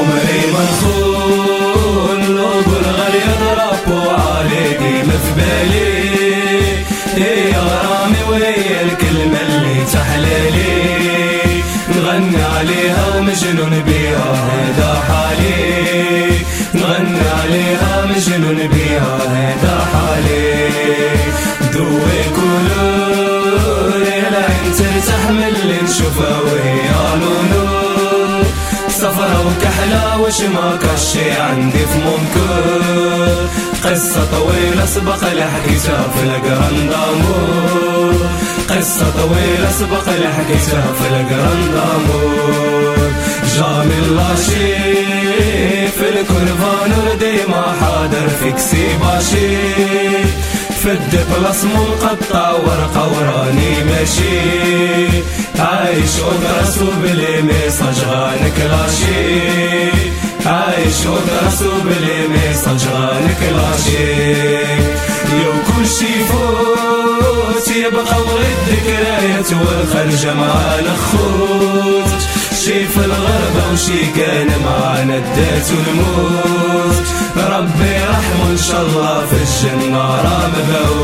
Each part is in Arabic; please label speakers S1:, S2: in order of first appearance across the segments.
S1: عمري ما نخون نقول غالي ضربوا علي ديما في بالي، هي غرامي وهي الكلمة اللي تحلالي، نغني عليها ومجنون بيها هذا حالي، نغني عليها مجنون بيها هذا حالي. دوي كولور يا العين ترتاح من اللي نشوفها وهي لونور، صفرا وكحلة وش ما كشي عندي في منكر، قصة طويلة سبق لحكيتها في الجراند امور، قصة طويلة سبق لحكيتها في الجراند امور. جامل لاشي في الكرفان ديما حاضر في كسيباشي، في الدبلس منقطع ورقة وراني ماشي، عايش ودرس وبلي ميساج غانكلاشي، عايش ودرس وبلي ميساج غانكلاشي. يو كل شي فوت يبقى وغير الذكريات والخرجة مع الخوت، شي في الغربة وشي كان معنا الدات والموت، ربي رحمه ان شاء الله في الجنة راه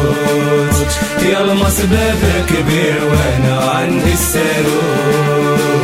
S1: مبعوث، يا المصباب كبير وانا عندي الساروت.